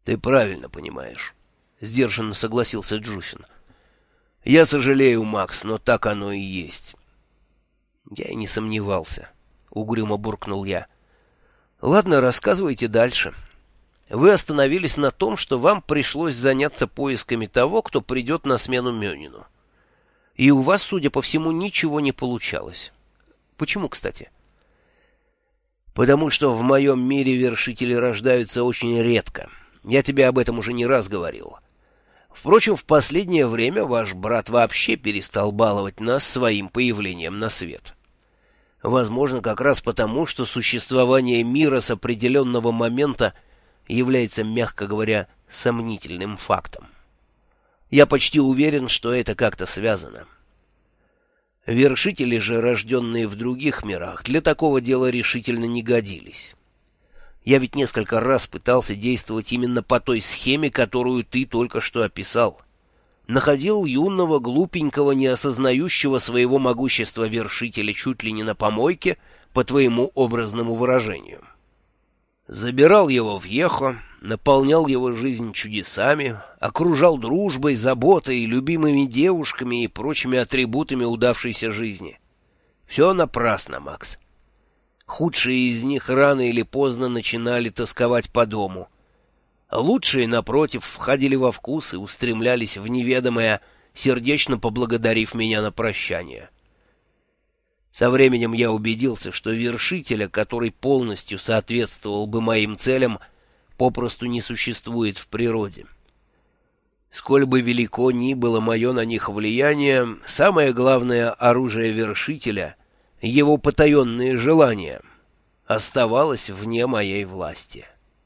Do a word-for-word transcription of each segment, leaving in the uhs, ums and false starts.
Ты правильно понимаешь, — сдержанно согласился Джуфин. Я сожалею, Макс, но так оно и есть. Я и не сомневался, — угрюмо буркнул я. Ладно, рассказывайте дальше. Вы остановились на том, что вам пришлось заняться поисками того, кто придет на смену Мёнину. И у вас, судя по всему, ничего не получалось. Почему, кстати? Потому что в моем мире вершители рождаются очень редко. Я тебе об этом уже не раз говорил. Впрочем, в последнее время ваш брат вообще перестал баловать нас своим появлением на свет. Возможно, как раз потому, что существование мира с определенного момента является, мягко говоря, сомнительным фактом. Я почти уверен, что это как-то связано. Вершители же, рожденные в других мирах, для такого дела решительно не годились. Я ведь несколько раз пытался действовать именно по той схеме, которую ты только что описал. Находил юного, глупенького, не осознающего своего могущества вершителя чуть ли не на помойке, по твоему образному выражению. Забирал его в Ехо, наполнял его жизнь чудесами, окружал дружбой, заботой, любимыми девушками и прочими атрибутами удавшейся жизни. Все напрасно, Макс. Худшие из них рано или поздно начинали тосковать по дому. Лучшие, напротив, входили во вкус и устремлялись в неведомое, сердечно поблагодарив меня на прощание. Со временем я убедился, что вершителя, который полностью соответствовал бы моим целям, попросту не существует в природе. Сколь бы велико ни было мое на них влияние, самое главное оружие вершителя — его потаенные желания оставалось вне моей власти.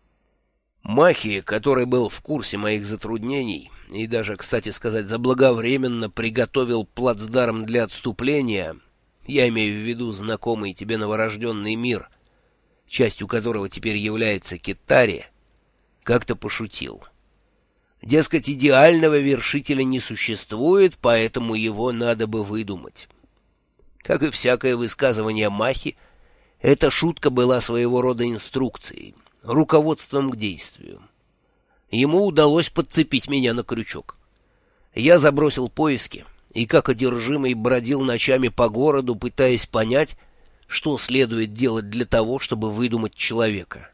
Махи, который был в курсе моих затруднений и даже, кстати сказать, заблаговременно приготовил плацдарм для отступления, я имею в виду знакомый тебе новорожденный мир, частью которого теперь является Китари, как-то пошутил. Дескать, идеального вершителя не существует, поэтому его надо бы выдумать. Как и всякое высказывание Махи, эта шутка была своего рода инструкцией, руководством к действию. Ему удалось подцепить меня на крючок. Я забросил поиски и, как одержимый, бродил ночами по городу, пытаясь понять, что следует делать для того, чтобы выдумать человека.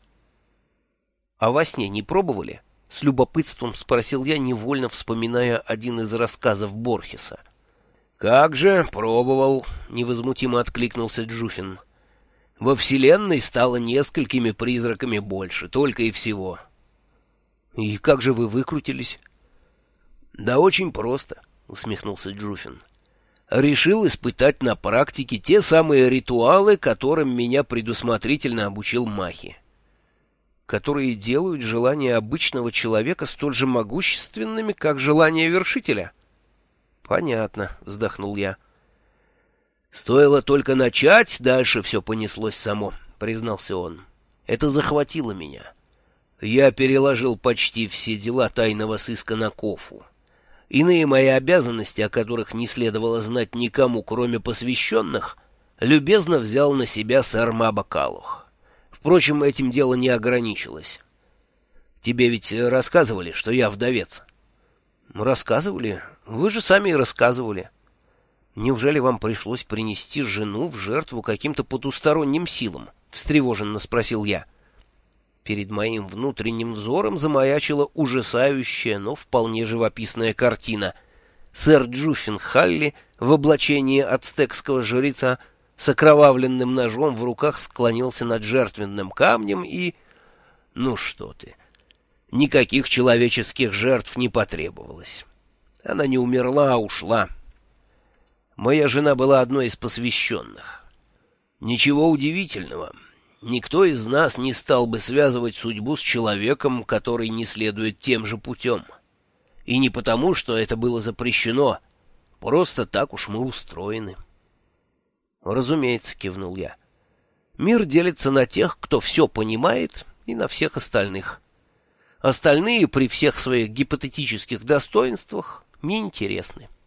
— А во сне не пробовали? — с любопытством спросил я, невольно вспоминая один из рассказов Борхеса. «Как же, пробовал», — невозмутимо откликнулся Джуфин. «Во Вселенной стало несколькими призраками больше, только и всего». «И как же вы выкрутились?» «Да очень просто», — усмехнулся Джуфин. «Решил испытать на практике те самые ритуалы, которым меня предусмотрительно обучил Махи». «Которые делают желания обычного человека столь же могущественными, как желания вершителя?» «Понятно», — вздохнул я. «Стоило только начать, дальше все понеслось само», — признался он. «Это захватило меня. Я переложил почти все дела тайного сыска на Кофу. Иные мои обязанности, о которых не следовало знать никому, кроме посвященных, любезно взял на себя сэр Маба Калух. Впрочем, этим дело не ограничилось. Тебе ведь рассказывали, что я вдовец?» «Рассказывали? Вы же сами и рассказывали. Неужели вам пришлось принести жену в жертву каким-то потусторонним силам?» — встревоженно спросил я. Перед моим внутренним взором замаячила ужасающая, но вполне живописная картина. Сэр Джуффин Халли в облачении ацтекского жреца с окровавленным ножом в руках склонился над жертвенным камнем и... Ну что ты... Никаких человеческих жертв не потребовалось. Она не умерла, а ушла. Моя жена была одной из посвященных. Ничего удивительного. Никто из нас не стал бы связывать судьбу с человеком, который не следует тем же путем. И не потому, что это было запрещено. Просто так уж мы устроены. «Разумеется», — кивнул я. «Мир делится на тех, кто все понимает, и на всех остальных. Остальные при всех своих гипотетических достоинствах неинтересны».